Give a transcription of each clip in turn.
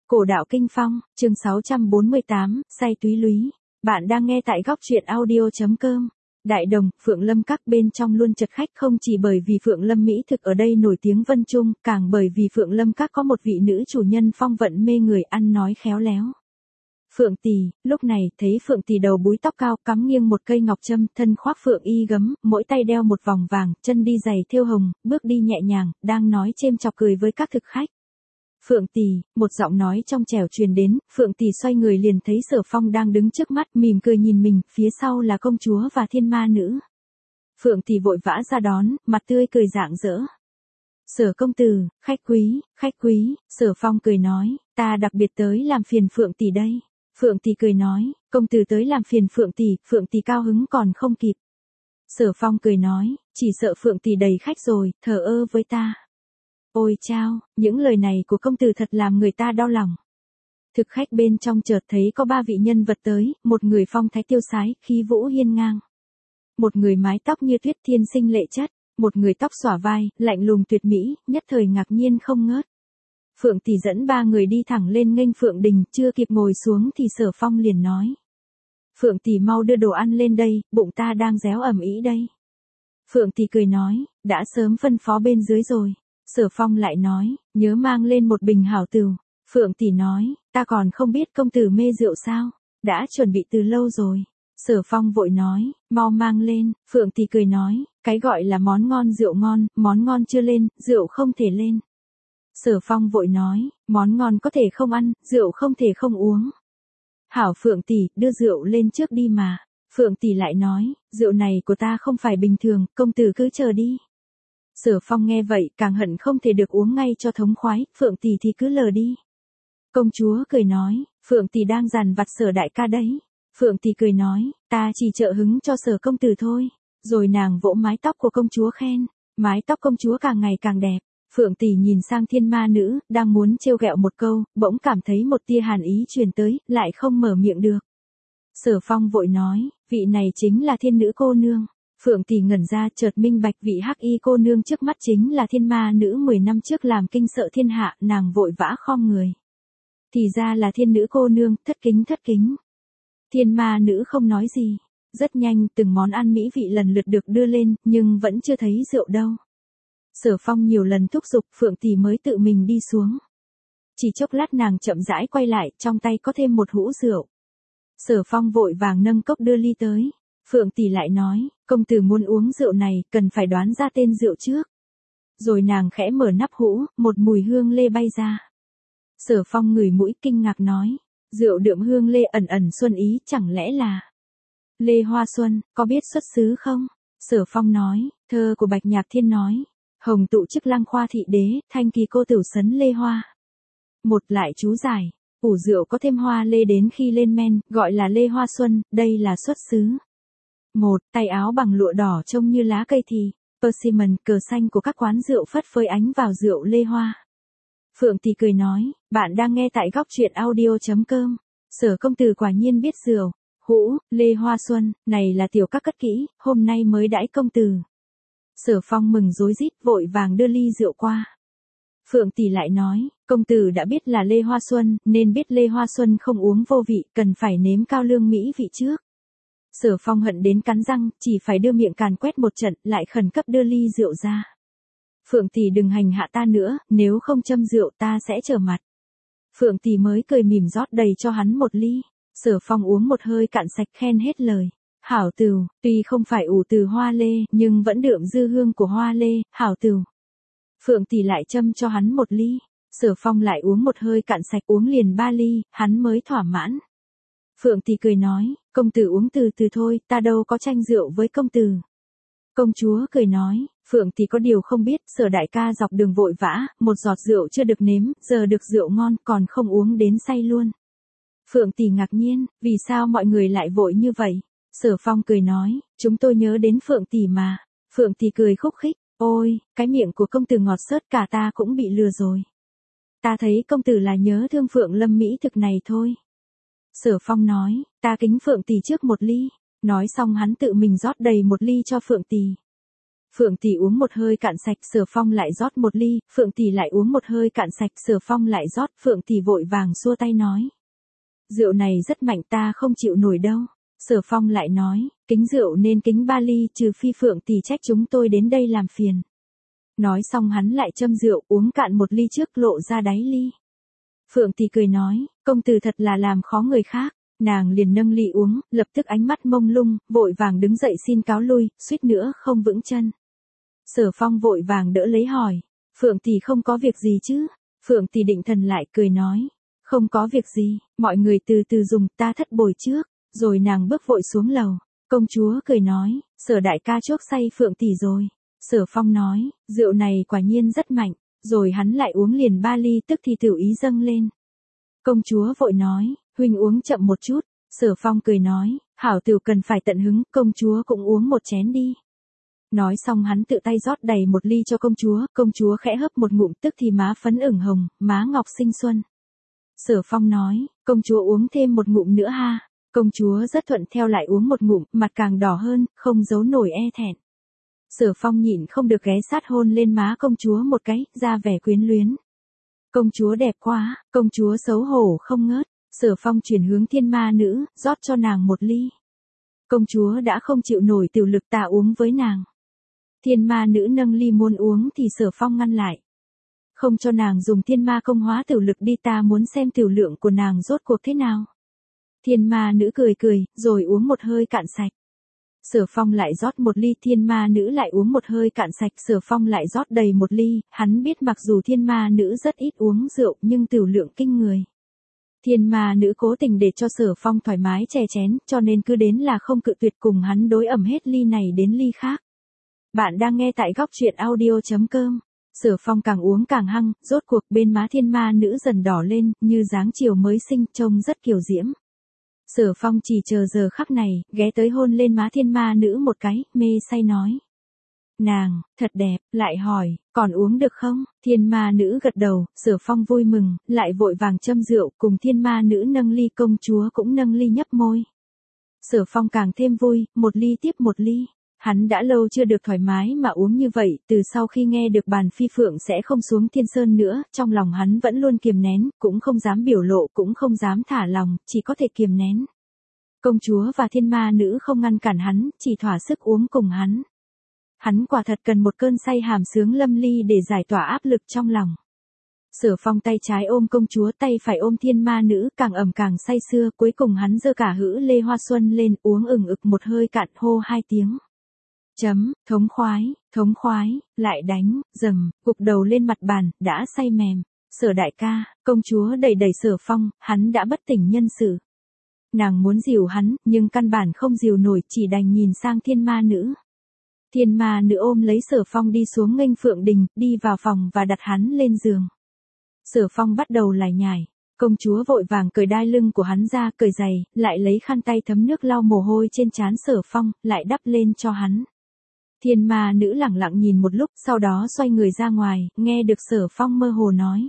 Cổ đạo kinh phong, chương 648, say túy lúy. Bạn đang nghe tại góc truyện audio.com. Đại Đồng, Phượng Lâm Các bên trong luôn chật khách không chỉ bởi vì Phượng Lâm mỹ thực ở đây nổi tiếng vân trung, càng bởi vì Phượng Lâm Các có một vị nữ chủ nhân phong vận mê người ăn nói khéo léo. Phượng Tỳ, lúc này thấy Phượng Tỳ đầu búi tóc cao, cắm nghiêng một cây ngọc trâm, thân khoác phượng y gấm, mỗi tay đeo một vòng vàng, chân đi giày thêu hồng, bước đi nhẹ nhàng, đang nói chêm chọc cười với các thực khách. Phượng Tỳ, một giọng nói trong trẻo truyền đến, Phượng Tỳ xoay người liền thấy Sở Phong đang đứng trước mắt, mỉm cười nhìn mình, phía sau là công chúa và thiên ma nữ. Phượng Tỳ vội vã ra đón, mặt tươi cười rạng rỡ. Sở công tử, khách quý, Sở Phong cười nói, ta đặc biệt tới làm phiền Phượng Tỳ đây. Phượng Tỳ cười nói, công tử tới làm phiền Phượng Tỳ cao hứng còn không kịp. Sở Phong cười nói, chỉ sợ Phượng Tỳ đầy khách rồi, thờ ơ với ta. Ôi chao, những lời này của công tử thật làm người ta đau lòng. Thực khách bên trong chợt thấy có ba vị nhân vật tới, một người phong thái tiêu sái, khí vũ hiên ngang. Một người mái tóc như tuyết thiên sinh lệ chất, một người tóc xõa vai, lạnh lùng tuyệt mỹ, nhất thời ngạc nhiên không ngớt. Phượng Tỳ dẫn ba người đi thẳng lên nghênh Phượng Đình, chưa kịp ngồi xuống thì Sở Phong liền nói. Phượng Tỳ mau đưa đồ ăn lên đây, bụng ta đang réo ầm ĩ đây. Phượng Tỳ cười nói, đã sớm phân phó bên dưới rồi. Sở Phong lại nói, nhớ mang lên một bình hảo tửu. Phượng Tỳ nói, ta còn không biết công tử mê rượu sao, đã chuẩn bị từ lâu rồi. Sở Phong vội nói, mau mang lên. Phượng Tỳ cười nói, cái gọi là món ngon chưa lên, rượu không thể lên. Sở Phong vội nói, món ngon có thể không ăn, rượu không thể không uống. Hảo Phượng Tỳ, đưa rượu lên trước đi mà. Phượng Tỳ lại nói, rượu này của ta không phải bình thường, công tử cứ chờ đi. Sở Phong nghe vậy càng hận không thể được uống ngay cho thống khoái, Phượng Tỳ thì cứ lờ đi. Công chúa cười nói, Phượng Tỳ đang dằn vặt Sở đại ca đấy. Phượng Tỳ cười nói, ta chỉ trợ hứng cho Sở công tử thôi. Rồi nàng vỗ mái tóc của công chúa khen, mái tóc công chúa càng ngày càng đẹp. Phượng Tỳ nhìn sang thiên ma nữ, đang muốn trêu ghẹo một câu, bỗng cảm thấy một tia hàn ý truyền tới, lại không mở miệng được. Sở Phong vội nói, vị này chính là thiên nữ cô nương. Phượng Tỳ ngẩn ra chợt minh bạch vị hắc y cô nương trước mắt chính là thiên ma nữ 10 năm trước làm kinh sợ thiên hạ, nàng vội vã khom người. Thì ra là thiên nữ cô nương, thất kính. Thiên ma nữ không nói gì. Rất nhanh từng món ăn mỹ vị lần lượt được đưa lên, nhưng vẫn chưa thấy rượu đâu. Sở Phong nhiều lần thúc giục Phượng Tỳ mới tự mình đi xuống. Chỉ chốc lát nàng chậm rãi quay lại, trong tay có thêm một hũ rượu. Sở Phong vội vàng nâng cốc đưa ly tới. Phượng Tỳ lại nói, công tử muốn uống rượu này, cần phải đoán ra tên rượu trước. Rồi nàng khẽ mở nắp hũ, một mùi hương lê bay ra. Sở Phong ngửi mũi kinh ngạc nói, rượu đượm hương lê ẩn ẩn xuân ý, chẳng lẽ là Lê Hoa Xuân, có biết xuất xứ không? Sở Phong nói, thơ của Bạch Nhạc Thiên nói, hồng tụ chức lăng khoa thị đế, thanh kỳ cô tửu sấn lê hoa. Một lại chú giải, ủ rượu có thêm hoa lê đến khi lên men, gọi là Lê Hoa Xuân, đây là xuất xứ. Một, tay áo bằng lụa đỏ trông như lá cây thì, persimmon, cờ xanh của các quán rượu phất phới ánh vào rượu lê hoa. Phượng Tỳ cười nói, bạn đang nghe tại góc truyện audio.com. Sở công tử quả nhiên biết rượu. Hũ, Lê Hoa Xuân, này là tiểu các cất kỹ, hôm nay mới đãi công tử. Sở Phong mừng rối rít vội vàng đưa ly rượu qua. Phượng Tỳ lại nói, công tử đã biết là Lê Hoa Xuân, nên biết Lê Hoa Xuân không uống vô vị, cần phải nếm cao lương mỹ vị trước. Sở Phong hận đến cắn răng, chỉ phải đưa miệng càn quét một trận, lại khẩn cấp đưa ly rượu ra. Phượng Tỳ đừng hành hạ ta nữa, nếu không châm rượu ta sẽ trở mặt. Phượng Tỳ mới cười mỉm rót đầy cho hắn một ly. Sở Phong uống một hơi cạn sạch khen hết lời. Hảo tửu, tuy không phải ủ từ hoa lê, nhưng vẫn đượm dư hương của hoa lê, hảo tửu. Phượng Tỳ lại châm cho hắn một ly. Sở Phong lại uống một hơi cạn sạch, uống liền 3 ly, hắn mới thỏa mãn. Phượng Tỳ cười nói, công tử uống từ từ thôi, ta đâu có tranh rượu với công tử. Công chúa cười nói, Phượng Tỳ có điều không biết, Sở đại ca dọc đường vội vã, một giọt rượu chưa được nếm, giờ được rượu ngon, còn không uống đến say luôn. Phượng Tỳ ngạc nhiên, vì sao mọi người lại vội như vậy? Sở Phong cười nói, chúng tôi nhớ đến Phượng Tỳ mà. Phượng Tỳ cười khúc khích, ôi, cái miệng của công tử ngọt xớt cả ta cũng bị lừa rồi. Ta thấy công tử là nhớ thương Phượng Lâm mỹ thực này thôi. Sở Phong nói, ta kính Phượng Tỳ trước một ly. Nói xong hắn tự mình rót đầy một ly cho Phượng Tỳ. Phượng tỷ uống một hơi cạn sạch, Sở Phong lại rót một ly, Phượng tỷ lại uống một hơi cạn sạch, Sở Phong lại rót, Phượng tỷ vội vàng xua tay nói. Rượu này rất mạnh, ta không chịu nổi đâu. Sở Phong lại nói, kính rượu nên kính 3 ly, trừ phi Phượng tỷ trách chúng tôi đến đây làm phiền. Nói xong hắn lại châm rượu, uống cạn một ly trước, lộ ra đáy ly. Phượng tỷ cười nói, công tử thật là làm khó người khác. Nàng liền nâng ly uống, lập tức ánh mắt mông lung, vội vàng đứng dậy xin cáo lui, suýt nữa không vững chân. Sở Phong vội vàng đỡ lấy hỏi, Phượng tỷ không có việc gì chứ? Phượng tỷ định thần lại cười nói, không có việc gì, mọi người từ từ dùng, ta thất bồi trước. Rồi nàng bước vội xuống lầu. Công chúa cười nói, Sở đại ca chuốc say Phượng tỷ rồi. Sở Phong nói, rượu này quả nhiên rất mạnh. Rồi hắn lại uống liền 3 ly, tức thì tiểu ý dâng lên. Công chúa vội nói, huynh uống chậm một chút. Sở Phong cười nói, hảo tiểu cần phải tận hứng, công chúa cũng uống một chén đi. Nói xong hắn tự tay rót đầy một ly cho công chúa khẽ hớp một ngụm, tức thì má phấn ửng hồng, má ngọc xinh xuân. Sở Phong nói, công chúa uống thêm một ngụm nữa ha. Công chúa rất thuận theo lại uống một ngụm, mặt càng đỏ hơn, không giấu nổi e thẹn. Sở Phong nhịn không được ghé sát hôn lên má công chúa một cái, ra vẻ quyến luyến. Công chúa đẹp quá, công chúa xấu hổ không ngớt. Sở Phong chuyển hướng thiên ma nữ, rót cho nàng một ly. Công chúa đã không chịu nổi tiểu lực, ta uống với nàng. Thiên ma nữ nâng ly muốn uống thì Sở Phong ngăn lại. Không cho nàng dùng thiên ma công hóa tiểu lực đi, ta muốn xem tiểu lượng của nàng rốt cuộc thế nào. Thiên ma nữ cười cười, rồi uống một hơi cạn sạch. Sở Phong lại rót một ly, thiên ma nữ lại uống một hơi cạn sạch, Sở Phong lại rót đầy một ly, hắn biết mặc dù thiên ma nữ rất ít uống rượu nhưng tiểu lượng kinh người. Thiên ma nữ cố tình để cho Sở Phong thoải mái chè chén, cho nên cứ đến là không cự tuyệt, cùng hắn đối ẩm hết ly này đến ly khác. Bạn đang nghe tại góc truyện audio.com. Sở Phong càng uống càng hăng, rốt cuộc bên má thiên ma nữ dần đỏ lên, như dáng chiều mới sinh, trông rất kiều diễm. Sở Phong chỉ chờ giờ khắc này, ghé tới hôn lên má thiên ma nữ một cái, mê say nói. Nàng, thật đẹp, lại hỏi, còn uống được không? Thiên ma nữ gật đầu, Sở Phong vui mừng, lại vội vàng châm rượu, cùng thiên ma nữ nâng ly, công chúa cũng nâng ly nhấp môi. Sở Phong càng thêm vui, một ly tiếp một ly. Hắn đã lâu chưa được thoải mái mà uống như vậy, từ sau khi nghe được bàn phi phượng sẽ không xuống thiên sơn nữa, trong lòng hắn vẫn luôn kiềm nén, cũng không dám biểu lộ, cũng không dám thả lòng, chỉ có thể kiềm nén. Công chúa và thiên ma nữ không ngăn cản hắn, chỉ thỏa sức uống cùng hắn. Hắn quả thật cần một cơn say hàm sướng lâm ly để giải tỏa áp lực trong lòng. Sở Phong tay trái ôm công chúa, tay phải ôm thiên ma nữ, càng ẩm càng say sưa, cuối cùng hắn giơ cả hữ lê hoa xuân lên, uống ừng ực một hơi cạn, hô 2 tiếng. Thống khoái, lại đánh, dầm, gục đầu lên mặt bàn, đã say mềm. Sở đại ca, công chúa đẩy đẩy Sở Phong, hắn đã bất tỉnh nhân sự. Nàng muốn dìu hắn, nhưng căn bản không dìu nổi, chỉ đành nhìn sang thiên ma nữ. Thiên ma nữ ôm lấy Sở Phong đi xuống nghênh Phượng Đình, đi vào phòng và đặt hắn lên giường. Sở Phong bắt đầu lải nhải. Công chúa vội vàng cởi đai lưng của hắn ra, cởi giày, lại lấy khăn tay thấm nước lau mồ hôi trên trán Sở Phong, lại đắp lên cho hắn. Thiên ma nữ lẳng lặng nhìn một lúc, sau đó xoay người ra ngoài, nghe được Sở Phong mơ hồ nói.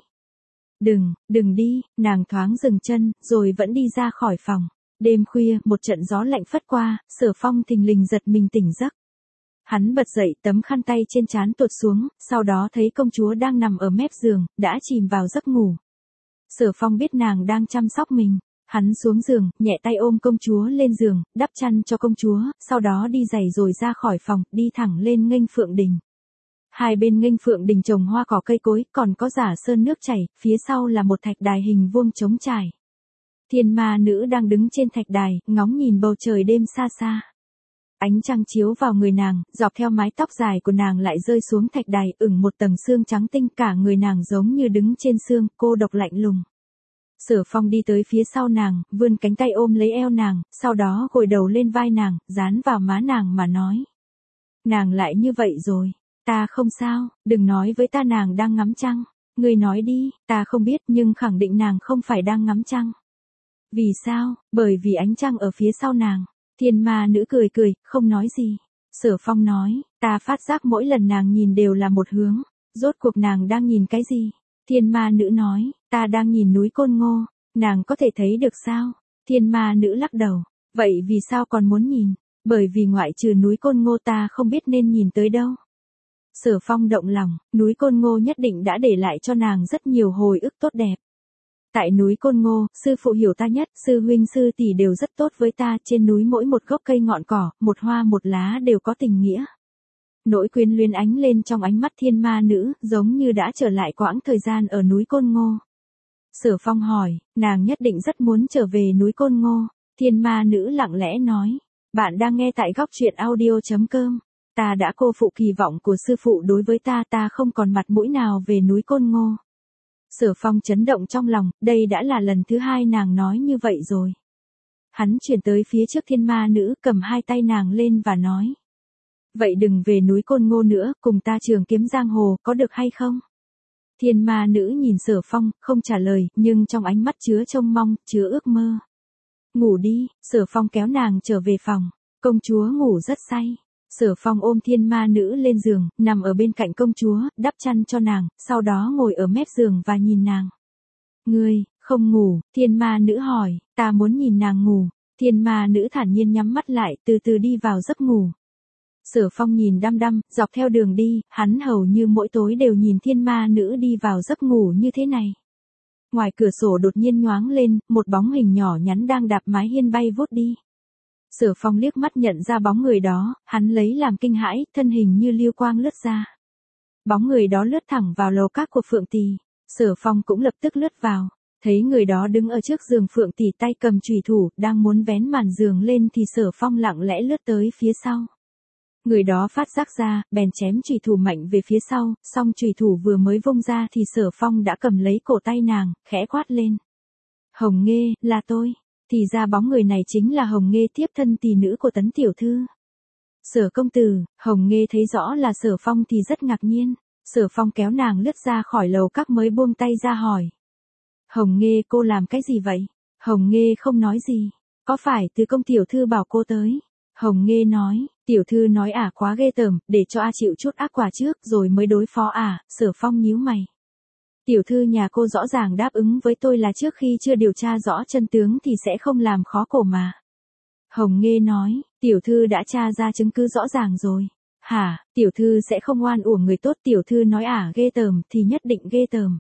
Đừng đi, nàng thoáng dừng chân, rồi vẫn đi ra khỏi phòng. Đêm khuya, một trận gió lạnh phất qua, Sở Phong thình lình giật mình tỉnh giấc. Hắn bật dậy, tấm khăn tay trên trán tuột xuống, sau đó thấy công chúa đang nằm ở mép giường, đã chìm vào giấc ngủ. Sở Phong biết nàng đang chăm sóc mình. Hắn xuống giường, nhẹ tay ôm công chúa lên giường, đắp chăn cho công chúa, sau đó đi giày rồi ra khỏi phòng, đi thẳng lên nghênh Phượng Đình. Hai bên nghênh Phượng Đình trồng hoa cỏ cây cối, còn có giả sơn nước chảy, phía sau là một thạch đài hình vuông trống trải. Thiên ma nữ đang đứng trên thạch đài, ngóng nhìn bầu trời đêm xa xa. Ánh trăng chiếu vào người nàng, dọc theo mái tóc dài của nàng lại rơi xuống thạch đài, ửng một tầng sương trắng tinh, cả người nàng giống như đứng trên sương, cô độc lạnh lùng. Sở Phong đi tới phía sau nàng, vươn cánh tay ôm lấy eo nàng, sau đó gội đầu lên vai nàng, dán vào má nàng mà nói. Nàng lại như vậy rồi, ta không sao, đừng nói với ta nàng đang ngắm trăng. Ngươi nói đi, ta không biết nhưng khẳng định nàng không phải đang ngắm trăng. Vì sao? Bởi vì ánh trăng ở phía sau nàng. Thiên ma nữ cười cười, không nói gì. Sở Phong nói, ta phát giác mỗi lần nàng nhìn đều là một hướng. Rốt cuộc nàng đang nhìn cái gì? Thiên ma nữ nói, ta đang nhìn núi Côn Ngô. Nàng có thể thấy được sao? Thiên ma nữ lắc đầu. Vậy vì sao còn muốn nhìn? Bởi vì ngoại trừ núi Côn Ngô ta không biết nên nhìn tới đâu. Sở Phong động lòng, núi Côn Ngô nhất định đã để lại cho nàng rất nhiều hồi ức tốt đẹp. Tại núi Côn Ngô, sư phụ hiểu ta nhất, sư huynh sư tỷ đều rất tốt với ta, trên núi mỗi một gốc cây ngọn cỏ, một hoa một lá đều có tình nghĩa. Nỗi quyến luyến ánh lên trong ánh mắt thiên ma nữ, giống như đã trở lại quãng thời gian ở núi Côn Ngô. Sở Phong hỏi, nàng nhất định rất muốn trở về núi Côn Ngô. Thiên ma nữ lặng lẽ nói, bạn đang nghe tại góc truyện audio.com. Ta đã cô phụ kỳ vọng của sư phụ đối với ta, ta không còn mặt mũi nào về núi Côn Ngô. Sở Phong chấn động trong lòng, đây đã là lần thứ hai nàng nói như vậy rồi. Hắn chuyển tới phía trước thiên ma nữ, cầm hai tay nàng lên và nói. Vậy đừng về núi Côn Ngô nữa, cùng ta trường kiếm giang hồ, có được hay không? Thiên ma nữ nhìn Sở Phong, không trả lời, nhưng trong ánh mắt chứa trông mong, chứa ước mơ. Ngủ đi, Sở Phong kéo nàng trở về phòng. Công chúa ngủ rất say. Sở Phong ôm thiên ma nữ lên giường, nằm ở bên cạnh công chúa, đắp chăn cho nàng, sau đó ngồi ở mép giường và nhìn nàng. Ngươi, không ngủ, thiên ma nữ hỏi, ta muốn nhìn nàng ngủ. Thiên ma nữ thản nhiên nhắm mắt lại, từ từ đi vào giấc ngủ. Sở Phong nhìn đăm đăm, dọc theo đường đi, hắn hầu như mỗi tối đều nhìn thiên ma nữ đi vào giấc ngủ như thế này. Ngoài cửa sổ đột nhiên nhoáng lên, một bóng hình nhỏ nhắn đang đạp mái hiên bay vút đi. Sở Phong liếc mắt nhận ra bóng người đó, hắn lấy làm kinh hãi, thân hình như lưu quang lướt ra. Bóng người đó lướt thẳng vào lầu các của Phượng Tỷ. Sở Phong cũng lập tức lướt vào. Thấy người đó đứng ở trước giường Phượng Tỷ tay cầm chùy thủ, đang muốn vén màn giường lên thì Sở Phong lặng lẽ lướt tới phía sau. Người đó phát giác ra, bèn chém chùy thủ mạnh về phía sau, song chùy thủ vừa mới vung ra thì Sở Phong đã cầm lấy cổ tay nàng, khẽ quát lên. Hồng Nghê, là tôi. Thì ra bóng người này chính là Hồng Nghê, tiếp thân tỷ nữ của Tấn tiểu thư. Sở công tử, Hồng Nghê thấy rõ là Sở Phong thì rất ngạc nhiên. Sở Phong kéo nàng lướt ra khỏi lầu các mới buông tay ra hỏi. Hồng Nghê, cô làm cái gì vậy? Hồng Nghê không nói gì. Có phải từ công tiểu thư bảo cô tới? Hồng Nghê nói, tiểu thư nói ả quá ghê tởm, để cho a chịu chút ác quả trước rồi mới đối phó ả. Sở Phong nhíu mày. Tiểu thư nhà cô rõ ràng đáp ứng với tôi là trước khi chưa điều tra rõ chân tướng thì sẽ không làm khó cổ mà. Hồng Nghê nói, tiểu thư đã tra ra chứng cứ rõ ràng rồi. Hả, tiểu thư sẽ không oan uổng người tốt, tiểu thư nói ả ghê tởm thì nhất định ghê tởm.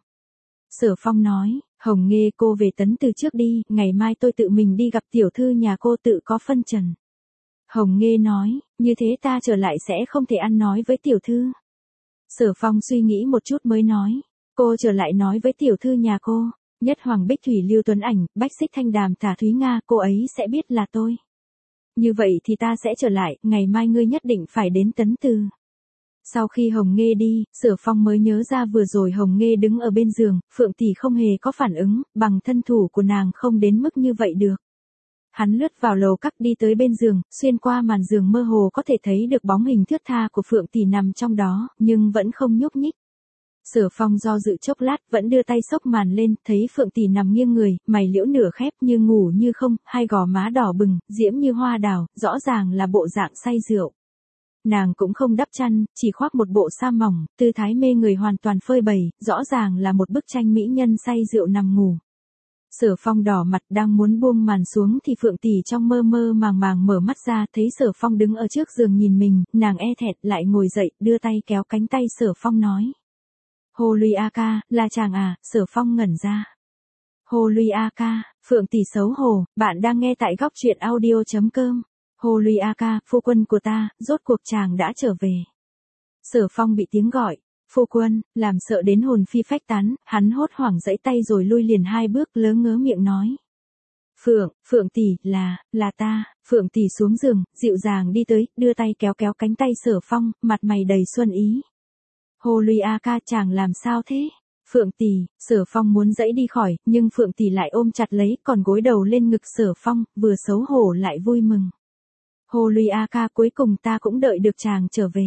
Sở Phong nói, Hồng Nghê cô về Tấn từ trước đi, ngày mai tôi tự mình đi gặp tiểu thư nhà cô tự có phân trần. Hồng Nghê nói, như thế ta trở lại sẽ không thể ăn nói với tiểu thư. Sở Phong suy nghĩ một chút mới nói, cô trở lại nói với tiểu thư nhà cô, Nhất Hoàng Bích Thủy Lưu Tuấn Ảnh, Bách Xích Thanh Đàm Thả Thúy Nga, cô ấy sẽ biết là tôi. Như vậy thì ta sẽ trở lại, ngày mai ngươi nhất định phải đến Tấn Từ. Sau khi Hồng Nghê đi, Sở Phong mới nhớ ra vừa rồi Hồng Nghê đứng ở bên giường, Phượng Tỷ không hề có phản ứng, bằng thân thủ của nàng không đến mức như vậy được. Hắn lướt vào lầu các đi tới bên giường, xuyên qua màn giường mơ hồ có thể thấy được bóng hình thướt tha của Phượng Tỷ nằm trong đó, nhưng vẫn không nhúc nhích. Sở Phong do dự chốc lát, vẫn đưa tay xốc màn lên, thấy Phượng Tỷ nằm nghiêng người, mày liễu nửa khép như ngủ như không, hai gò má đỏ bừng, diễm như hoa đào, rõ ràng là bộ dạng say rượu. Nàng cũng không đắp chăn, chỉ khoác một bộ sa mỏng, tư thái mê người hoàn toàn phơi bày, rõ ràng là một bức tranh mỹ nhân say rượu nằm ngủ. Sở Phong đỏ mặt đang muốn buông màn xuống thì Phượng Tỷ trong mơ mơ màng màng mở mắt ra, thấy Sở Phong đứng ở trước giường nhìn mình, nàng e thẹn lại ngồi dậy, đưa tay kéo cánh tay Sở Phong nói. Hồ Luy A ca, là chàng à? Sở Phong ngẩn ra. Hồ Luy A ca, Phượng Tỷ xấu hổ, bạn đang nghe tại góc truyện audio.com. Hồ Luy A ca, phu quân của ta, rốt cuộc chàng đã trở về. Sở Phong bị tiếng gọi, phu quân, làm sợ đến hồn phi phách tán, hắn hốt hoảng giãy tay rồi lui liền hai bước lớ ngớ miệng nói. Phượng tỷ, là ta. Phượng Tỷ xuống giường, dịu dàng đi tới, đưa tay kéo cánh tay Sở Phong, mặt mày đầy xuân ý. Hồ Luy A ca, chàng làm sao thế? Phượng Tỷ, Sở Phong muốn giãy đi khỏi, nhưng Phượng Tỷ lại ôm chặt lấy, còn gối đầu lên ngực Sở Phong, vừa xấu hổ lại vui mừng. Hồ Luy A ca, cuối cùng ta cũng đợi được chàng trở về.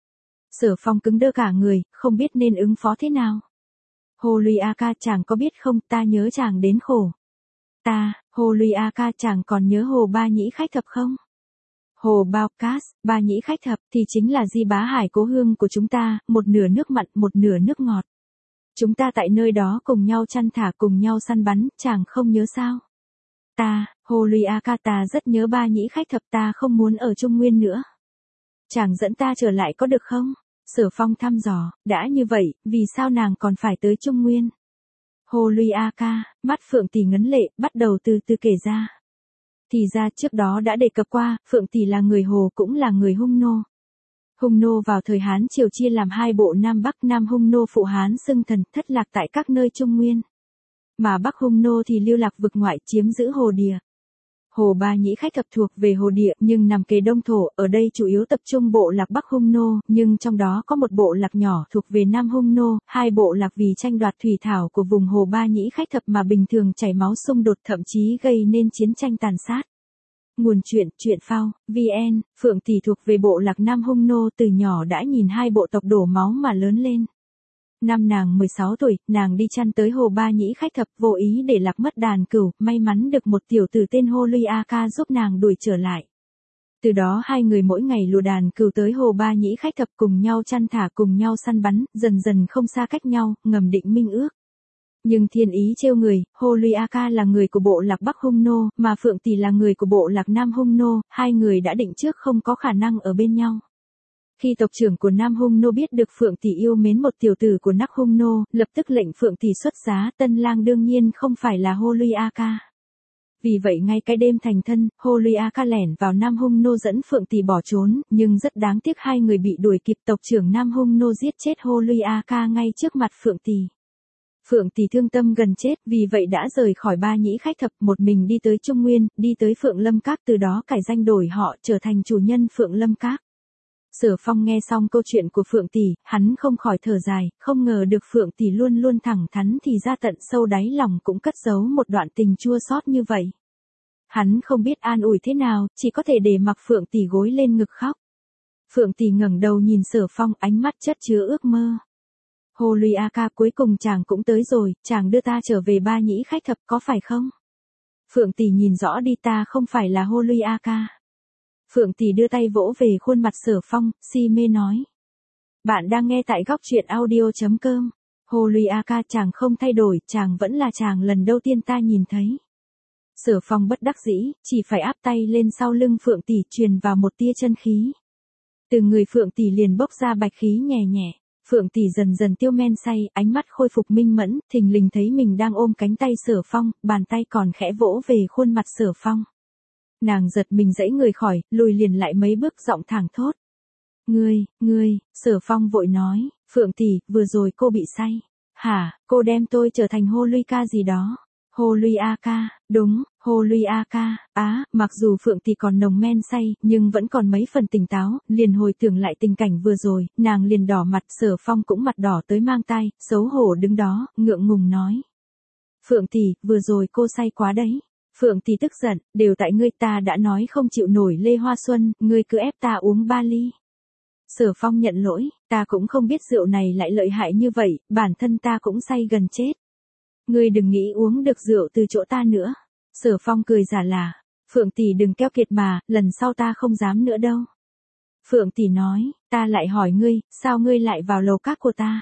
Sở Phong cứng đơ cả người, không biết nên ứng phó thế nào. Hồ Luy A ca, chàng có biết không, ta nhớ chàng đến khổ. Hồ Luy A ca, chàng còn nhớ Hồ Ba Nhĩ Khách Thập không? Hồ Bao Cát, Ba Nhĩ Khách Thập thì chính là Di Bá Hải cố hương của chúng ta, một nửa nước mặn, một nửa nước ngọt. Chúng ta tại nơi đó cùng nhau chăn thả, cùng nhau săn bắn, chàng không nhớ sao? Hồ Luy A ca, ta rất nhớ Ba Nhĩ Khách Thập, ta không muốn ở Trung Nguyên nữa. Chàng dẫn ta trở lại có được không? Sở Phong thăm dò, đã như vậy, vì sao nàng còn phải tới Trung Nguyên? Hồ Ly A ca, mắt Phượng Tỷ ngấn lệ, bắt đầu từ từ kể ra. Thì ra trước đó đã đề cập qua, Phượng Tỷ là người Hồ cũng là người Hung Nô. Hung Nô vào thời Hán Triều chia làm hai bộ Nam Bắc, Nam Hung Nô phụ Hán xưng thần, thất lạc tại các nơi Trung Nguyên. Mà Bắc Hung Nô thì lưu lạc vực ngoại, chiếm giữ Hồ Địa. Hồ Ba Nhĩ Khách Thập thuộc về Hồ Địa nhưng nằm kế Đông Thổ, ở đây chủ yếu tập trung bộ lạc Bắc Hung Nô, nhưng trong đó có một bộ lạc nhỏ thuộc về Nam Hung Nô, hai bộ lạc vì tranh đoạt thủy thảo của vùng Hồ Ba Nhĩ Khách Thập mà bình thường chảy máu xung đột, thậm chí gây nên chiến tranh tàn sát. Nguồn truyện phao, VN, Phượng Tỷ thuộc về bộ lạc Nam Hung Nô, từ nhỏ đã nhìn hai bộ tộc đổ máu mà lớn lên. Năm nàng 16 tuổi, nàng đi chăn tới Hồ Ba Nhĩ Khách Thập, vô ý để lạc mất đàn cừu, may mắn được một tiểu tử tên Hồ Ly A ca giúp nàng đuổi trở lại. Từ đó hai người mỗi ngày lùa đàn cừu tới Hồ Ba Nhĩ Khách Thập, cùng nhau chăn thả, cùng nhau săn bắn, dần dần không xa cách nhau, ngầm định minh ước. Nhưng thiên ý trêu người, Hồ Ly A ca là người của bộ lạc Bắc Hung Nô, mà Phượng Tỷ là người của bộ lạc Nam Hung Nô, hai người đã định trước không có khả năng ở bên nhau. Khi tộc trưởng của Nam Hung Nô biết được Phượng Tỷ yêu mến một tiểu tử của Bắc Hung Nô, lập tức lệnh Phượng Tỷ xuất giá, tân lang đương nhiên không phải là Hồ Ly A ca. Vì vậy ngay cái đêm thành thân, Hồ Ly A ca lẻn vào Nam Hung Nô dẫn Phượng Tỷ bỏ trốn, nhưng rất đáng tiếc hai người bị đuổi kịp, tộc trưởng Nam Hung Nô giết chết Hồ Ly A ca ngay trước mặt Phượng Tỷ. Phượng Tỷ thương tâm gần chết, vì vậy đã rời khỏi Ba Nhĩ Khách Thập, một mình đi tới Trung Nguyên, đi tới Phượng Lâm Các, từ đó cải danh đổi họ, trở thành chủ nhân Phượng Lâm Các. Sở Phong nghe xong câu chuyện của Phượng Tỷ, hắn không khỏi thở dài, không ngờ được Phượng Tỷ luôn luôn thẳng thắn, thì ra tận sâu đáy lòng cũng cất giấu một đoạn tình chua xót như vậy. Hắn không biết an ủi thế nào, chỉ có thể để mặc Phượng Tỷ gối lên ngực khóc. Phượng Tỷ ngẩng đầu nhìn Sở Phong, ánh mắt chất chứa ước mơ. Hồ Ly A ca, cuối cùng chàng cũng tới rồi, chàng đưa ta trở về Ba Nhĩ Khách Thập có phải không? Phượng Tỷ nhìn rõ đi, ta không phải là Hồ Ly A ca. Phượng Tỷ đưa tay vỗ về khuôn mặt Sở Phong, si mê nói. Bạn đang nghe tại góc truyện audio.com. Hồ Ly A ca, chàng không thay đổi, chàng vẫn là chàng lần đầu tiên ta nhìn thấy. Sở Phong bất đắc dĩ, chỉ phải áp tay lên sau lưng Phượng Tỷ, truyền vào một tia chân khí. Từ người Phượng Tỷ liền bốc ra bạch khí nhẹ nhẹ. Phượng Tỷ dần dần tiêu men say, ánh mắt khôi phục minh mẫn, thình lình thấy mình đang ôm cánh tay Sở Phong, bàn tay còn khẽ vỗ về khuôn mặt Sở Phong. Nàng giật mình giãy người khỏi, lùi liền lại mấy bước, giọng thẳng thốt. Ngươi, Sở Phong vội nói, Phượng Tỷ, vừa rồi cô bị say. Hả, cô đem tôi trở thành Hồ Ly ca gì đó. Hồ Ly A ca, đúng, Hồ Ly A ca, mặc dù Phượng Tỷ còn nồng men say, nhưng vẫn còn mấy phần tỉnh táo, liền hồi tưởng lại tình cảnh vừa rồi, nàng liền đỏ mặt, Sở Phong cũng mặt đỏ tới mang tai, xấu hổ đứng đó, ngượng ngùng nói. Phượng Tỷ, vừa rồi cô say quá đấy. Phượng Tỷ tức giận, đều tại ngươi, ta đã nói không chịu nổi Lê Hoa Xuân, ngươi cứ ép ta uống 3 ly. Sở Phong nhận lỗi, ta cũng không biết rượu này lại lợi hại như vậy, bản thân ta cũng say gần chết. Ngươi đừng nghĩ uống được rượu từ chỗ ta nữa. Sở Phong cười giả là, Phượng Tỷ đừng keo kiệt mà, lần sau ta không dám nữa đâu. Phượng Tỷ nói, ta lại hỏi ngươi, sao ngươi lại vào lầu các của ta?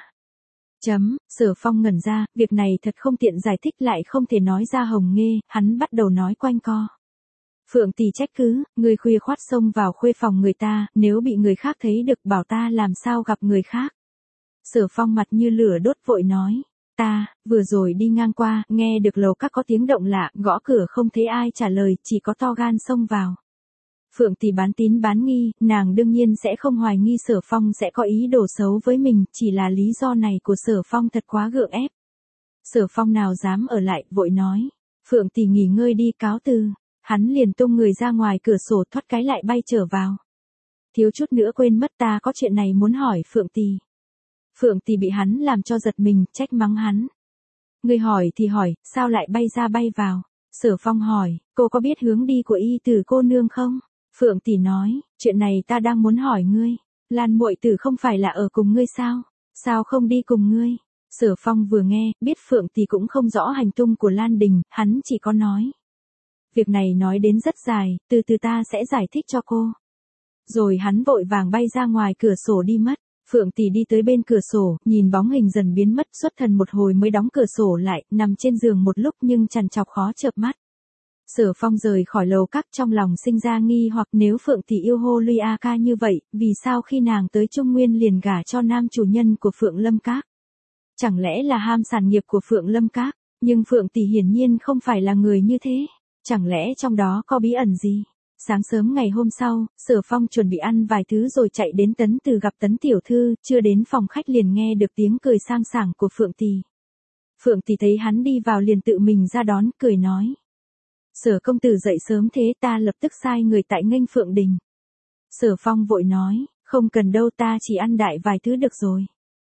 Sở Phong ngẩn ra, việc này thật không tiện giải thích, lại không thể nói ra hồng nghê, hắn bắt đầu nói quanh co. Phượng Tỷ trách cứ, ngươi khuya khoắt xông vào khuê phòng người ta, nếu bị người khác thấy được bảo ta làm sao gặp người khác. Sở Phong mặt như lửa đốt vội nói, ta, vừa rồi đi ngang qua, nghe được lầu các có tiếng động lạ, gõ cửa không thấy ai trả lời, chỉ có to gan xông vào. Phượng Tỷ bán tín bán nghi, nàng đương nhiên sẽ không hoài nghi Sở Phong sẽ có ý đồ xấu với mình, chỉ là lý do này của Sở Phong thật quá gượng ép. Sở Phong nào dám ở lại, vội nói, Phượng Tỷ nghỉ ngơi đi, cáo từ. Hắn liền tung người ra ngoài cửa sổ, thoát cái lại bay trở vào. Thiếu chút nữa quên mất, ta có chuyện này muốn hỏi Phượng Tỷ. Phượng Tỷ bị hắn làm cho giật mình, trách mắng hắn. Ngươi hỏi thì hỏi, sao lại bay ra bay vào? Sở Phong hỏi, cô có biết hướng đi của y tử cô nương không? Phượng Tỷ nói, chuyện này ta đang muốn hỏi ngươi. Lan muội tử không phải là ở cùng ngươi sao? Sao không đi cùng ngươi? Sở Phong vừa nghe, biết Phượng Tỷ cũng không rõ hành tung của Lan Đình, hắn chỉ có nói. Việc này nói đến rất dài, từ từ ta sẽ giải thích cho cô. Rồi hắn vội vàng bay ra ngoài cửa sổ đi mất. Phượng Tỷ đi tới bên cửa sổ, nhìn bóng hình dần biến mất, xuất thần một hồi mới đóng cửa sổ lại, nằm trên giường một lúc nhưng trằn trọc khó chợp mắt. Sở Phong rời khỏi lầu các trong lòng sinh ra nghi hoặc nếu Phượng Tỷ yêu Hô Luy A Ca như vậy, vì sao khi nàng tới Trung Nguyên liền gả cho nam chủ nhân của Phượng Lâm Các? Chẳng lẽ là ham sản nghiệp của Phượng Lâm Các? Nhưng Phượng Tỷ hiển nhiên không phải là người như thế. Chẳng lẽ trong đó có bí ẩn gì? Sáng sớm ngày hôm sau, Sở Phong chuẩn bị ăn vài thứ rồi chạy đến Tấn Từ gặp Tấn tiểu thư, chưa đến phòng khách liền nghe được tiếng cười sang sảng của Phượng Tỷ. Phượng Tỷ thấy hắn đi vào liền tự mình ra đón, cười nói. Sở công tử dậy sớm thế, ta lập tức sai người tại nghênh Phượng Đình. Sở Phong vội nói, không cần đâu, ta chỉ ăn đại vài thứ được rồi.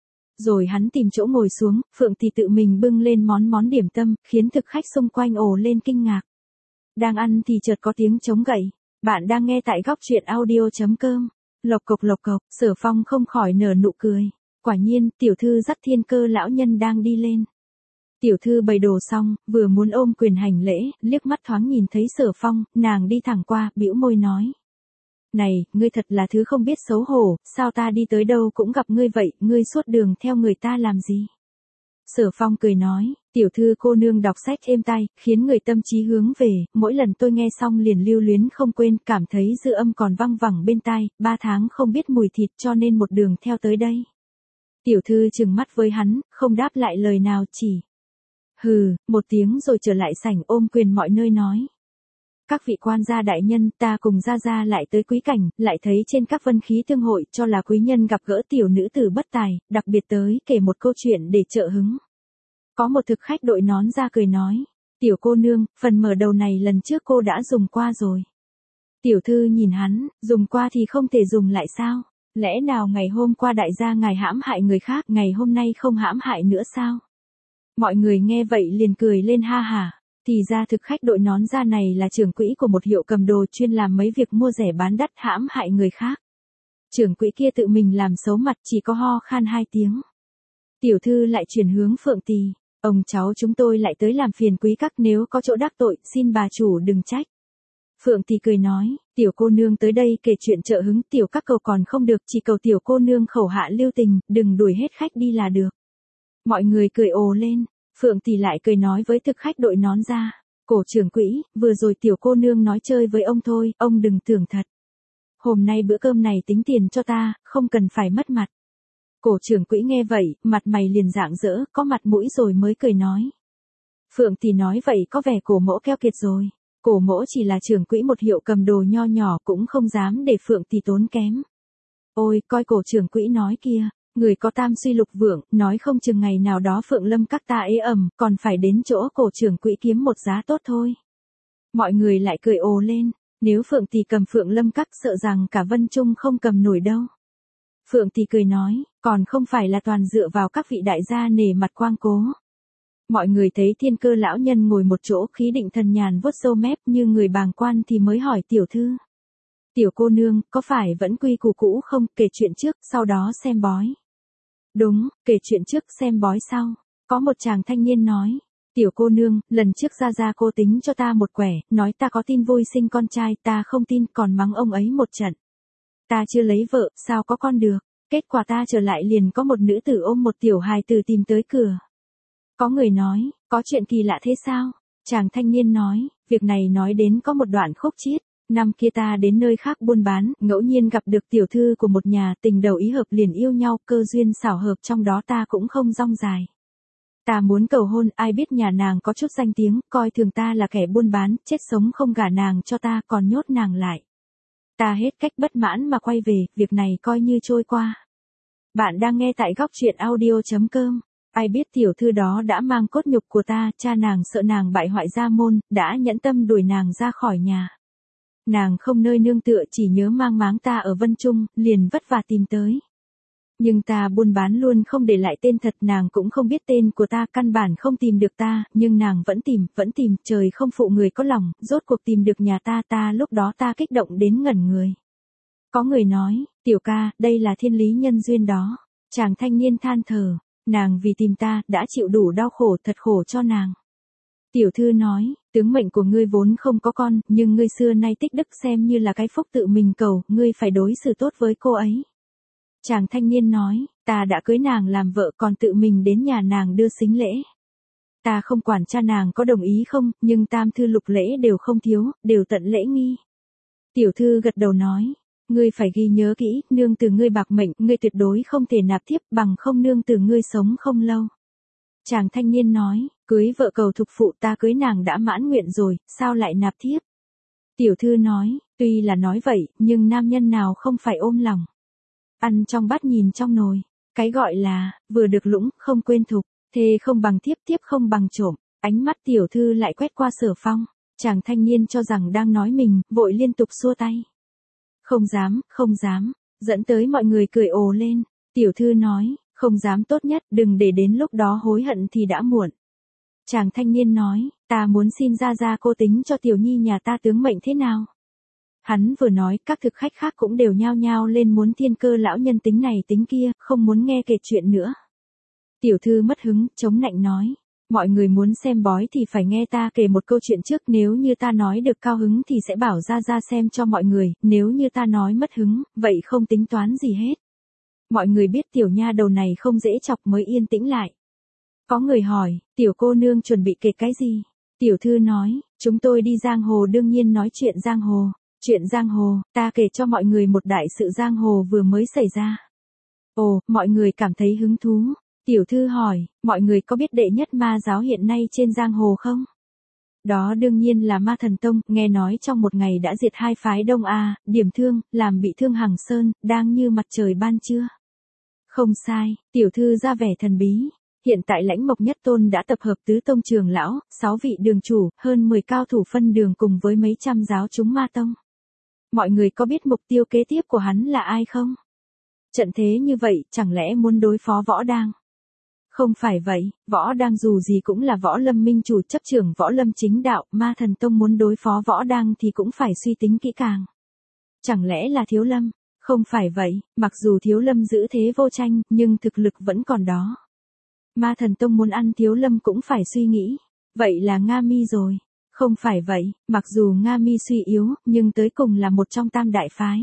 Rồi hắn tìm chỗ ngồi xuống, Phượng Tỷ tự mình bưng lên món điểm tâm, khiến thực khách xung quanh ồ lên kinh ngạc. Đang ăn thì chợt có tiếng trống gậy. Bạn đang nghe tại góc truyện audio.com. Lộc cộc, Sở Phong không khỏi nở nụ cười. Quả nhiên, tiểu thư dắt Thiên Cơ lão nhân đang đi lên. Tiểu thư bày đồ xong, vừa muốn ôm quyền hành lễ, liếc mắt thoáng nhìn thấy Sở Phong, nàng đi thẳng qua, bĩu môi nói. Này, ngươi thật là thứ không biết xấu hổ, sao ta đi tới đâu cũng gặp ngươi vậy, ngươi suốt đường theo người ta làm gì? Sở Phong cười nói, tiểu thư cô nương đọc sách êm tai, khiến người tâm trí hướng về, mỗi lần tôi nghe xong liền lưu luyến không quên, cảm thấy dư âm còn văng vẳng bên tai, 3 tháng không biết mùi thịt cho nên một đường theo tới đây. Tiểu thư trừng mắt với hắn, không đáp lại lời nào chỉ. Hừ, một tiếng rồi trở lại sảnh ôm quyền mọi nơi nói. Các vị quan gia đại nhân, ta cùng gia lại tới quý cảnh, lại thấy trên các vân khí thương hội cho là quý nhân gặp gỡ tiểu nữ tử bất tài, đặc biệt tới kể một câu chuyện để trợ hứng. Có một thực khách đội nón ra cười nói, tiểu cô nương, phần mở đầu này lần trước cô đã dùng qua rồi. Tiểu thư nhìn hắn, dùng qua thì không thể dùng lại sao? Lẽ nào ngày hôm qua đại gia ngài hãm hại người khác, ngày hôm nay không hãm hại nữa sao? Mọi người nghe vậy liền cười lên ha hả. Thì ra thực khách đội nón da này là trưởng quỹ của một hiệu cầm đồ chuyên làm mấy việc mua rẻ bán đắt hãm hại người khác. Trưởng quỹ kia tự mình làm xấu mặt, chỉ có ho khan 2 tiếng. Tiểu thư lại chuyển hướng Phượng Tỷ, ông cháu chúng tôi lại tới làm phiền quý các, nếu có chỗ đắc tội, xin bà chủ đừng trách. Phượng Tỷ cười nói, tiểu cô nương tới đây kể chuyện trợ hứng, tiểu các cầu còn không được, chỉ cầu tiểu cô nương khẩu hạ lưu tình, đừng đuổi hết khách đi là được. Mọi người cười ồ lên. Phượng Tỷ lại cười nói với thực khách đội nón da, cổ trưởng quỹ, vừa rồi tiểu cô nương nói chơi với ông thôi, ông đừng tưởng thật. Hôm nay bữa cơm này tính tiền cho ta, không cần phải mất mặt. Cổ trưởng quỹ nghe vậy, mặt mày liền rạng rỡ, có mặt mũi rồi mới cười nói. Phượng Tỷ nói vậy có vẻ cổ mỗ keo kiệt rồi. Cổ mỗ chỉ là trưởng quỹ một hiệu cầm đồ nho nhỏ cũng không dám để Phượng Tỷ tốn kém. Ôi, coi cổ trưởng quỹ nói kia. Người có tam suy lục vượng, nói không chừng ngày nào đó Phượng Lâm các ta ế ẩm, còn phải đến chỗ cổ trưởng quỹ kiếm một giá tốt thôi. Mọi người lại cười ồ lên, nếu Phượng Tỷ cầm Phượng Lâm các sợ rằng cả Vân Trung không cầm nổi đâu. Phượng Tỷ cười nói, còn không phải là toàn dựa vào các vị đại gia nể mặt quang cố. Mọi người thấy Thiên Cơ lão nhân ngồi một chỗ khí định thần nhàn vuốt râu mép như người bàng quan thì mới hỏi tiểu thư. Tiểu cô nương, có phải vẫn quy củ cũ không, kể chuyện trước, sau đó xem bói. Đúng, kể chuyện trước xem bói sau. Có một chàng thanh niên nói, tiểu cô nương, lần trước gia cô tính cho ta một quẻ, nói ta có tin vui sinh con trai, ta không tin, còn mắng ông ấy một trận. Ta chưa lấy vợ, sao có con được, kết quả ta trở lại liền có một nữ tử ôm một tiểu hài tử tìm tới cửa. Có người nói, có chuyện kỳ lạ thế sao? Chàng thanh niên nói, việc này nói đến có một đoạn khúc chiết. Năm kia ta đến nơi khác buôn bán, ngẫu nhiên gặp được tiểu thư của một nhà, tình đầu ý hợp liền yêu nhau, cơ duyên xảo hợp trong đó ta cũng không rong dài. Ta muốn cầu hôn, ai biết nhà nàng có chút danh tiếng, coi thường ta là kẻ buôn bán, chết sống không gả nàng cho ta, còn nhốt nàng lại. Ta hết cách bất mãn mà quay về, việc này coi như trôi qua. Bạn đang nghe tại góc truyện audio.com. Ai biết tiểu thư đó đã mang cốt nhục của ta, cha nàng sợ nàng bại hoại gia môn, đã nhẫn tâm đuổi nàng ra khỏi nhà. Nàng không nơi nương tựa, chỉ nhớ mang máng ta ở Vân Trung, liền vất vả tìm tới. Nhưng ta buôn bán luôn không để lại tên thật, nàng cũng không biết tên của ta, căn bản không tìm được ta, nhưng nàng vẫn tìm, trời không phụ người có lòng, rốt cuộc tìm được nhà ta, lúc đó ta kích động đến ngẩn người. Có người nói, tiểu ca, đây là thiên lý nhân duyên đó. Chàng thanh niên than thở, nàng vì tìm ta, đã chịu đủ đau khổ, thật khổ cho nàng. Tiểu thư nói, tướng mệnh của ngươi vốn không có con, nhưng ngươi xưa nay tích đức xem như là cái phúc tự mình cầu, ngươi phải đối xử tốt với cô ấy. Chàng thanh niên nói, ta đã cưới nàng làm vợ còn tự mình đến nhà nàng đưa sính lễ. ta không quản cha nàng có đồng ý không, nhưng tam thư lục lễ đều không thiếu, đều tận lễ nghi. Tiểu thư gật đầu nói, ngươi phải ghi nhớ kỹ, nương tử ngươi bạc mệnh, ngươi tuyệt đối không thể nạp thiếp, bằng không nương tử ngươi sống không lâu. Chàng thanh niên nói, cưới vợ cầu thục phụ, ta cưới nàng đã mãn nguyện rồi, sao lại nạp thiếp? Tiểu thư nói, tuy là nói vậy, nhưng nam nhân nào không phải ôm lòng. Ăn trong bát nhìn trong nồi, cái gọi là, vừa được lũng, không quên thục, thê không bằng thiếp, thiếp không bằng trộm. Ánh mắt tiểu thư lại quét qua Sở Phong, chàng thanh niên cho rằng đang nói mình, vội liên tục xua tay. Không dám, không dám, dẫn tới mọi người cười ồ lên. Tiểu thư nói, không dám tốt nhất, đừng để đến lúc đó hối hận thì đã muộn. Chàng thanh niên nói, ta muốn xin ra cô tính cho tiểu nhi nhà ta tướng mệnh thế nào. Hắn vừa nói, các thực khách khác cũng đều nhao nhao lên muốn thiên cơ lão nhân tính này tính kia, không muốn nghe kể chuyện nữa. Tiểu thư mất hứng, chống nạnh nói, mọi người muốn xem bói thì phải nghe ta kể một câu chuyện trước, nếu như ta nói được cao hứng thì sẽ bảo ra xem cho mọi người, nếu như ta nói mất hứng, vậy không tính toán gì hết. Mọi người biết tiểu nha đầu này không dễ chọc mới yên tĩnh lại. Có người hỏi, tiểu cô nương chuẩn bị kể cái gì? Tiểu thư nói, chúng tôi đi giang hồ, đương nhiên nói chuyện giang hồ. Chuyện giang hồ, ta kể cho mọi người một đại sự giang hồ vừa mới xảy ra. Ồ, mọi người cảm thấy hứng thú. Tiểu thư hỏi, mọi người có biết đệ nhất ma giáo hiện nay trên giang hồ không? Đó đương nhiên là Ma Thần Tông, nghe nói trong một ngày đã diệt hai phái Đông A, điểm thương, làm bị thương Hằng Sơn, đang như mặt trời ban trưa. Không sai, tiểu thư ra vẻ thần bí. Hiện tại Lãnh Mộc Nhất Tôn đã tập hợp tứ tông trưởng lão, 6 vị đường chủ, hơn 10 cao thủ phân đường cùng với mấy trăm giáo chúng ma tông. Mọi người có biết mục tiêu kế tiếp của hắn là ai không? Trận thế như vậy, chẳng lẽ muốn đối phó Võ Đang? Không phải vậy, Võ Đang dù gì cũng là Võ Lâm minh chủ chấp trưởng Võ Lâm chính đạo, Ma Thần Tông muốn đối phó Võ Đang thì cũng phải suy tính kỹ càng. Chẳng lẽ là Thiếu Lâm? Không phải vậy, mặc dù Thiếu Lâm giữ thế vô tranh, nhưng thực lực vẫn còn đó. Ma Thần Tông muốn ăn Thiếu Lâm cũng phải suy nghĩ. Vậy là Nga Mi rồi. Không phải vậy, mặc dù Nga Mi suy yếu, nhưng tới cùng là một trong tam đại phái.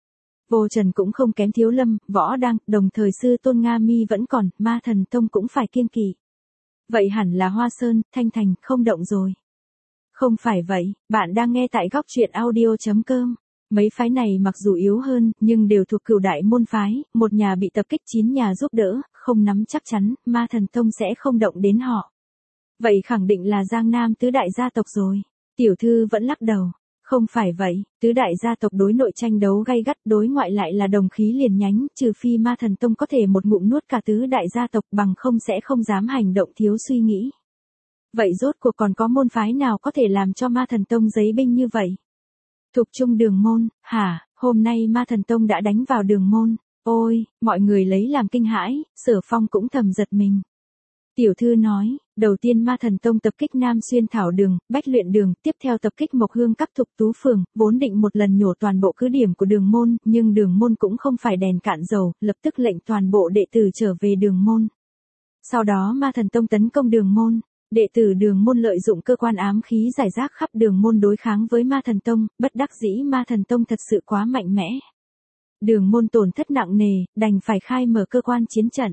Vô Trần cũng không kém Thiếu Lâm, Võ Đang, đồng thời sư tôn Nga Mi vẫn còn, Ma Thần Tông cũng phải kiêng kỵ. Vậy hẳn là Hoa Sơn, Thanh Thành, không động rồi. Không phải vậy, bạn đang nghe tại góc truyện audio.com. Mấy phái này mặc dù yếu hơn, nhưng đều thuộc cửu đại môn phái, một nhà bị tập kích 9 nhà giúp đỡ, không nắm chắc chắn, Ma Thần Tông sẽ không động đến họ. Vậy khẳng định là Giang Nam tứ đại gia tộc rồi. Tiểu thư vẫn lắc đầu. Không phải vậy, tứ đại gia tộc đối nội tranh đấu gay gắt, đối ngoại lại là đồng khí liền nhánh, trừ phi Ma Thần Tông có thể một ngụm nuốt cả tứ đại gia tộc, bằng không sẽ không dám hành động thiếu suy nghĩ. Vậy rốt cuộc còn có môn phái nào có thể làm cho Ma Thần Tông giấy binh như vậy? Thục Trung Đường Môn, hả, hôm nay Ma Thần Tông đã đánh vào Đường Môn. Ôi, mọi người lấy làm kinh hãi, Sở Phong cũng thầm giật mình. Tiểu thư nói, đầu tiên Ma Thần Tông tập kích Nam Xuyên Thảo Đường, Bách Luyện Đường, tiếp theo tập kích Mộc Hương các Thục Tú Phường, vốn định một lần nhổ toàn bộ cứ điểm của Đường Môn, nhưng Đường Môn cũng không phải đèn cạn dầu, lập tức lệnh toàn bộ đệ tử trở về Đường Môn. Sau đó Ma Thần Tông tấn công Đường Môn, đệ tử Đường Môn lợi dụng cơ quan ám khí rải rác khắp Đường Môn đối kháng với Ma Thần Tông, bất đắc dĩ Ma Thần Tông thật sự quá mạnh mẽ. Đường Môn tổn thất nặng nề, đành phải khai mở cơ quan chiến trận.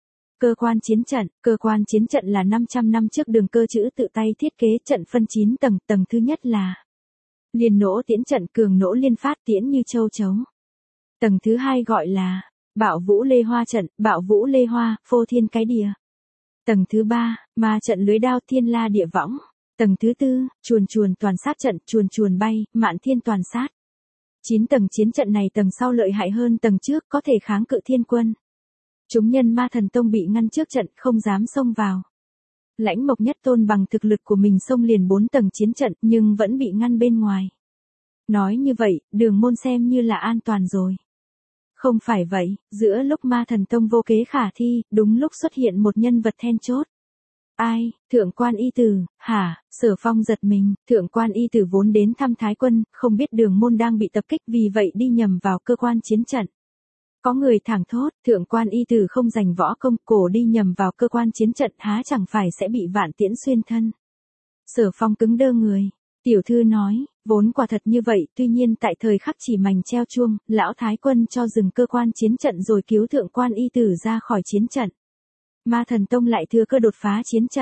Cơ quan chiến trận là 500 năm trước Đường Cơ Chữ tự tay thiết kế, trận phân 9 tầng, tầng thứ nhất là liên nỗ tiễn trận, cường nỗ liên phát tiễn như châu chấu. Tầng thứ hai gọi là bạo vũ lê hoa trận, bạo vũ lê hoa, phô thiên cái địa. Tầng thứ ba, ma trận lưới đao, thiên la địa võng. Tầng thứ tư, chuồn chuồn toàn sát trận, chuồn chuồn bay, mạn thiên toàn sát. 9 tầng chiến trận này tầng sau lợi hại hơn tầng trước, có thể kháng cự thiên quân. Chúng nhân Ma Thần Tông bị ngăn trước trận, không dám xông vào. Lãnh Mộc Nhất Tôn bằng thực lực của mình xông liền 4 tầng chiến trận, nhưng vẫn bị ngăn bên ngoài. Nói như vậy, Đường Môn xem như là an toàn rồi. Không phải vậy, giữa lúc Ma Thần Tông vô kế khả thi, đúng lúc xuất hiện một nhân vật then chốt. Ai, Thượng quan Y Tử, hả? Sở Phong giật mình, Thượng quan Y Tử vốn đến thăm Thái Quân, không biết Đường Môn đang bị tập kích, vì vậy đi nhầm vào cơ quan chiến trận. Có người thẳng thốt, Thượng quan Y Tử không giành võ công, cổ đi nhầm vào cơ quan chiến trận, há chẳng phải sẽ bị vạn tiễn xuyên thân. Sở Phong cứng đơ người. Tiểu thư nói, vốn quả thật như vậy, tuy nhiên tại thời khắc chỉ mảnh treo chuông, lão Thái Quân cho dừng cơ quan chiến trận rồi cứu Thượng quan Y Tử ra khỏi chiến trận. Ma Thần Tông lại thừa cơ đột phá chiến trận.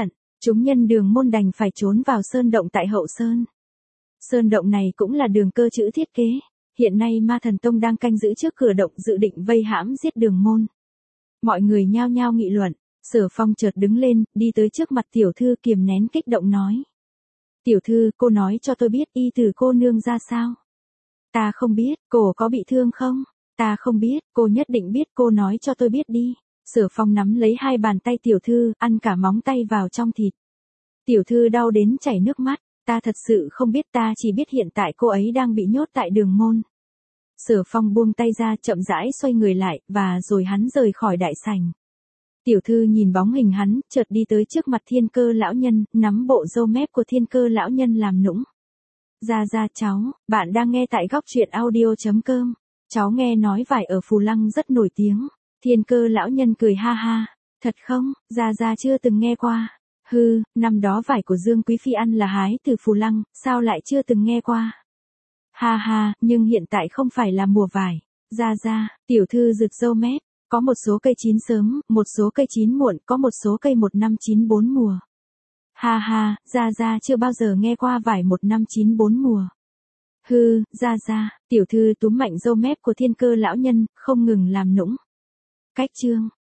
Chúng nhân Đường Môn đành phải trốn vào sơn động tại Hậu Sơn. Sơn động này cũng là Đường Cơ Trữ thiết kế. Hiện nay Ma Thần Tông đang canh giữ trước cửa động dự định vây hãm giết Đường Môn. Mọi người nhao nhao nghị luận. Sở Phong chợt đứng lên, đi tới trước mặt tiểu thư kiềm nén kích động nói. Tiểu thư, cô nói cho tôi biết y tử cô nương ra sao? Ta không biết, cô có bị thương không? Ta không biết, cô nhất định biết, cô nói cho tôi biết đi. Sở Phong nắm lấy hai bàn tay tiểu thư, ăn cả móng tay vào trong thịt. Tiểu thư đau đến chảy nước mắt, ta thật sự không biết, ta chỉ biết hiện tại cô ấy đang bị nhốt tại Đường Môn. Sở Phong buông tay ra, chậm rãi xoay người lại, và rồi hắn rời khỏi đại sảnh. Tiểu thư nhìn bóng hình hắn, chợt đi tới trước mặt Thiên Cơ lão nhân, nắm bộ râu mép của Thiên Cơ lão nhân làm nũng. Ra cháu, bạn đang nghe tại Góc Truyện Audio.com. Cháu nghe nói vải ở Phù Lăng rất nổi tiếng. Thiên Cơ lão nhân cười ha ha. Thật không, ra chưa từng nghe qua. Hừ, năm đó vải của Dương Quý Phi ăn là hái từ Phù Lăng, sao lại chưa từng nghe qua. Ha ha, nhưng hiện tại không phải là mùa vải. Ra, tiểu thư rực râu mép. Có một số cây chín sớm, một số cây chín muộn, có một số cây một năm chín bốn mùa. Ha ha, ra chưa bao giờ nghe qua vải một năm chín bốn mùa. Hừ, ra, tiểu thư túm mạnh râu mép của Thiên Cơ lão nhân, không ngừng làm nũng. Cách chương